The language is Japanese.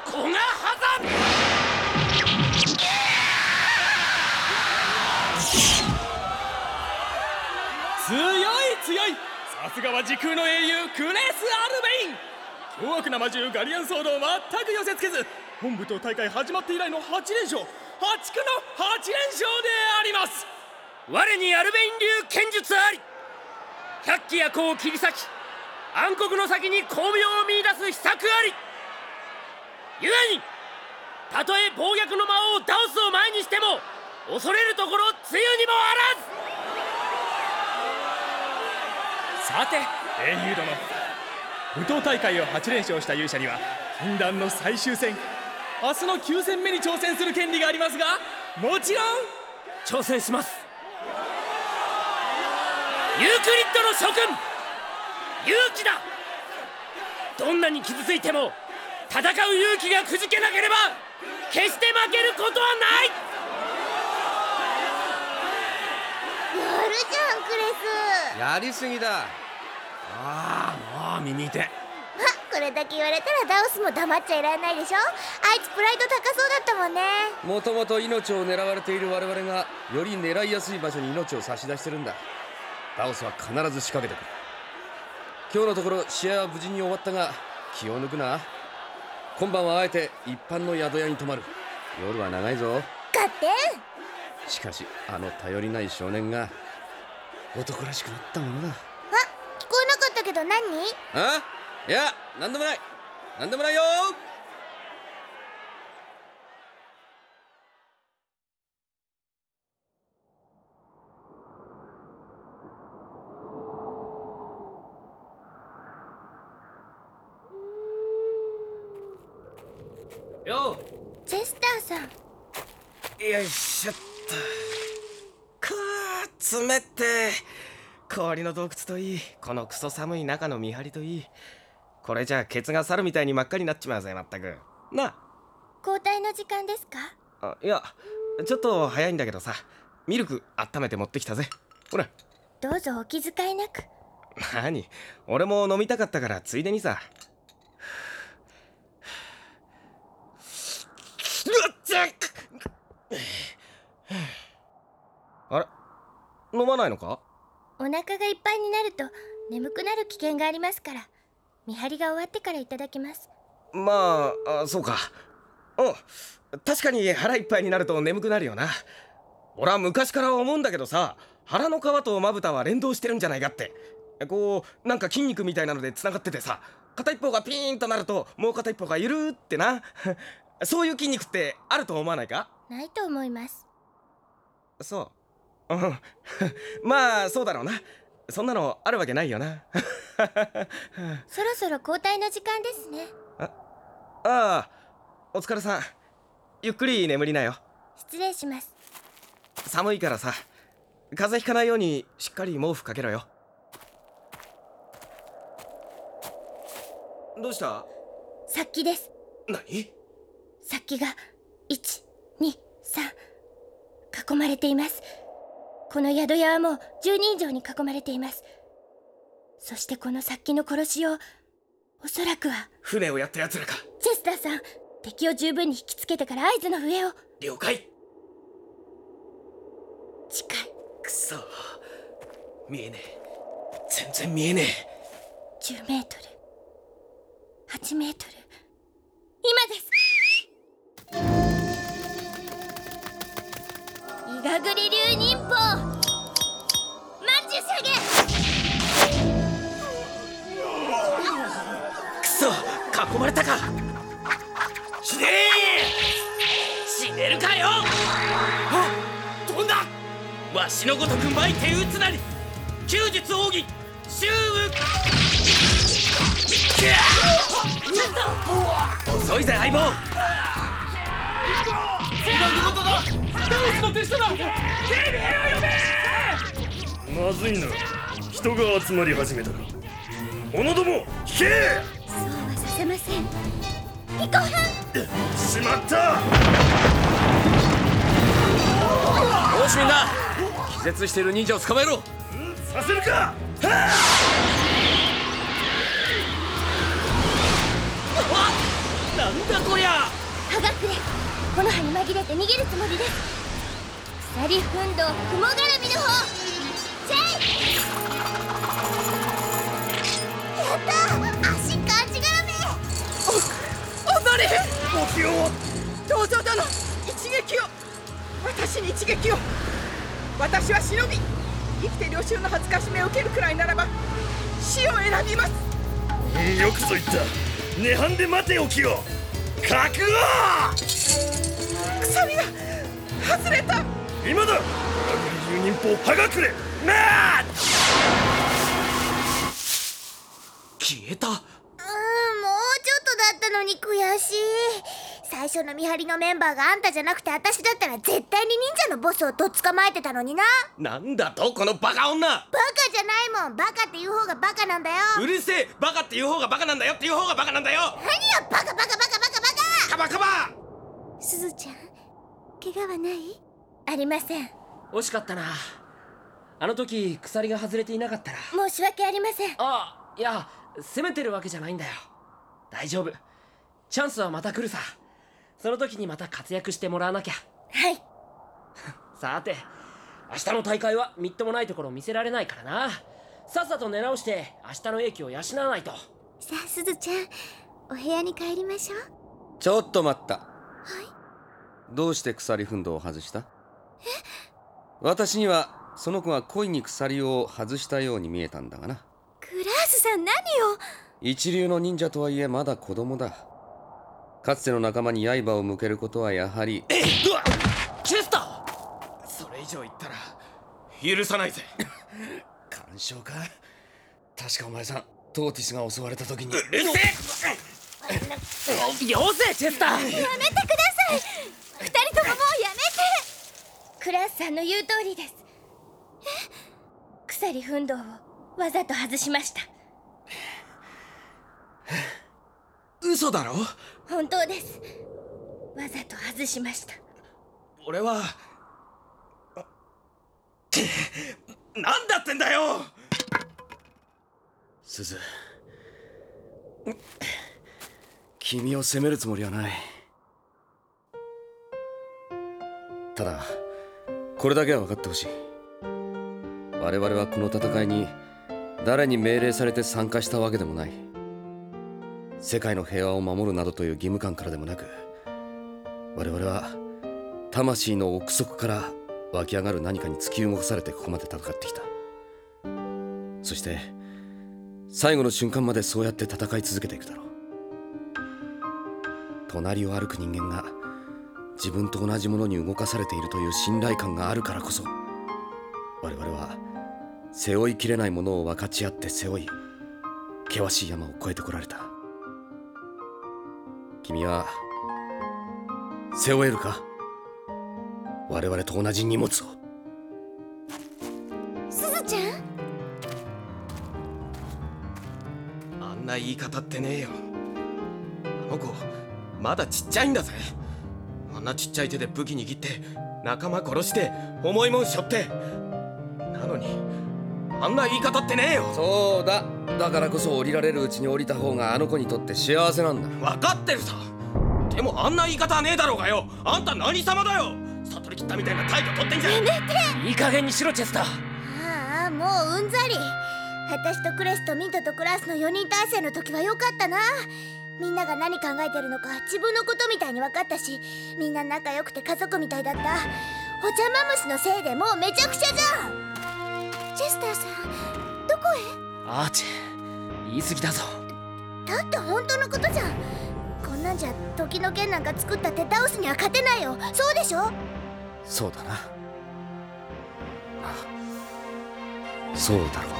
古賀波山。 強い。さすがは時空の英雄クレス・アルベイン。凶悪な魔獣ガリアンソードを全く寄せつけず、本部と大会始まって以来の8連勝、破竹の8連勝であります。 我にアルベイン流剣術あり。百鬼夜行を切り裂き、暗黒の先に光明を見出す秘策あり。故にたとえ暴虐の魔王ダオスを前にしても恐れるところつゆにもあらず。 さて英雄殿、武闘大会を8連勝した勇者には禁断の最終戦、明日の9戦目に挑戦する権利がありますが、もちろん挑戦します。ユークリッドの諸君、勇気だ。どんなに傷ついても戦う勇気がくじけなければ決して負けることはない。 やるじゃんクレス。 やりすぎだ。もう耳痛い。 これだけ言われたらダオスも黙っちゃいられないでしょ。あいつプライド高そうだったもんね。 もともと命を狙われている我々がより狙いやすい場所に命を差し出してるんだ。ダオスは必ず仕掛けてくる。今日のところ試合は無事に終わったが気を抜くな。今晩はあえて一般の宿屋に泊まる。夜は長いぞ。 合点。 しかしあの頼りない少年が男らしくなったものだ。 聞こえなかったけど何？ いや、なんでもない。なんでもないよ。 よチェスターさん。 よいしょっと。冷て氷の洞窟といい、このクソ寒い中の見張りといい。これじゃケツが猿みたいに真っ赤になっちまうぜ。まったくなあ。 交代の時間ですか？ いや、ちょっと早いんだけどさ、ミルク温めて持ってきたぜ。ほら。 どうぞお気遣いなく。 何、俺も飲みたかったからついでにさ。あれ、飲まないのか？ お腹がいっぱいになると眠くなる危険がありますから、見張りが終わってからいただきます。 まあ、そうか。確かに腹いっぱいになると眠くなるよな。俺は昔から思うんだけどさ、腹の皮とまぶたは連動してるんじゃないかって。こうなんか筋肉みたいなのでつながっててさ、片一方がピーンとなるともう片一方がゆるーってなそういう筋肉ってあると思わないか？ ないと思います。 そう。まあそうだろうな。そんなのあるわけないよな。 そろそろ交代の時間ですね。 お疲れさん。ゆっくり眠りなよ。 失礼します。 寒いからさ、風邪ひかないようにしっかり毛布かけろよ。どうした？ 殺気です。 何？ 殺気が1、2、3囲まれています。この宿屋はもう10人以上に囲まれています。そしてこの殺気の殺しを、おそらくは船をやった奴らか。 チェスターさん、敵を十分に引きつけてから合図の笛を。 了解。 近い。 くそ、見えねえ。全然見えねえ。 10メートル、8メートル、今です。イガグリ流忍法マジュシャゲ。 くそ、囲まれたか。死ねえ。死ねるかよ。飛んだ。わしのごとく巻いて撃つなり。弓術奥義周遅いぜ相棒。 何事だ。ダオスの手下だ。 まずいな、人が集まり始めたか。者ども引け。 そうはさせません。行こう。 しまった。 よしみんな、気絶している忍者を捕まえろ。 させるか。 なんだこりゃ。 切れて逃げるつもりです。鎖ふんどう雲絡みの方チェイ。やったー、足感じがらめ。 お気をどうぞ殿、一撃を、私に一撃を。私は忍び、生きて領袖の恥ずかしめを受けるくらいならば死を選びます。 よくぞ言った。涅槃で待ておきよ。覚悟。 鎖が外れた。 今だ。十人砲はがくれ。なあ。 消えた。 もうちょっとだったのに悔しい。最初の見張りのメンバーがあんたじゃなくて私だったら絶対に忍者のボスをとっ捕まえてたのにな。 なんだとこのバカ女。 バカじゃないもん。バカっていう方がバカなんだよ。 うるせえ。バカっていう方がバカなんだよっていう方がバカなんだよ。 何よバカバカバカバカバカ。 カバカバ。 すずちゃん、怪我はない？ありません。 惜しかったな。あの時鎖が外れていなかったら。 申し訳ありません。 あ、いや、責めてるわけじゃないんだよ。大丈夫。チャンスはまた来るさ。その時にまた活躍してもらわなきゃ。 はい。 さて、明日の大会はみっともないところを見せられないからな。さっさと寝直して明日の英気を養わないと。 さあすずちゃん、お部屋に帰りましょう。 ちょっと待った。 はい。 どうして鎖ふんどうを外した？私にはその子が恋に鎖を外したように見えたんだがな。 クラースさん、何を。 一流の忍者とはいえまだ子供だ。かつての仲間に刃を向けることはやはり。 うわっ、チェスター。 それ以上言ったら許さないぜ。 干渉か。確かお前さん、トーティスが襲われた時に。 うるせよせチェスター。 やめてください。二人とももうやめて。クラースさんの言う通りです。鎖ふんどうをわざと外しました。 嘘だろ。 本当です。わざと外しました。 俺はなんだってんだよ。 すず、君を責めるつもりはない。ただこれだけは分かってほしい。我々はこの戦いに誰に命令されて参加したわけでもない。世界の平和を守るなどという義務感からでもなく、我々は魂の奥底から湧き上がる何かに突き動かされてここまで戦ってきた。そして最後の瞬間までそうやって戦い続けていくだろう。隣を歩く人間が自分と同じものに動かされているという信頼感があるからこそ、我々は背負いきれないものを分かち合って背負い、険しい山を越えてこられた。君は背負えるか？我々と同じ荷物を。 すずちゃん、 あんな言い方ってねえよ。あの子まだちっちゃいんだぜ。あんなちっちゃい手で武器握って仲間殺して重いもん背負って、なのにあんな言い方ってねえよ。 そうだ、だからこそ降りられるうちに降りた方があの子にとって幸せなんだ。 分かってるさ。でもあんな言い方はねえだろうがよ。あんた何様だよ。悟り切ったみたいな態度取ってんじゃん。 いい加減にしろチェスター。 ああ、もううんざり。私とクレスとミントとクラスの4人体制の時は良かったな。みんなが何考えてるのか自分のことみたいに分かったし、みんな仲良くて家族みたいだった。お茶マムシのせいでもうめちゃくちゃじゃん。チェスターさん、どこへ？ アーチェ、言い過ぎだぞ。 だって本当のことじゃん。こんなんじゃ時の剣なんか作った手倒すには勝てないよ。そうでしょ？ そうだな。ああ、そうだろう。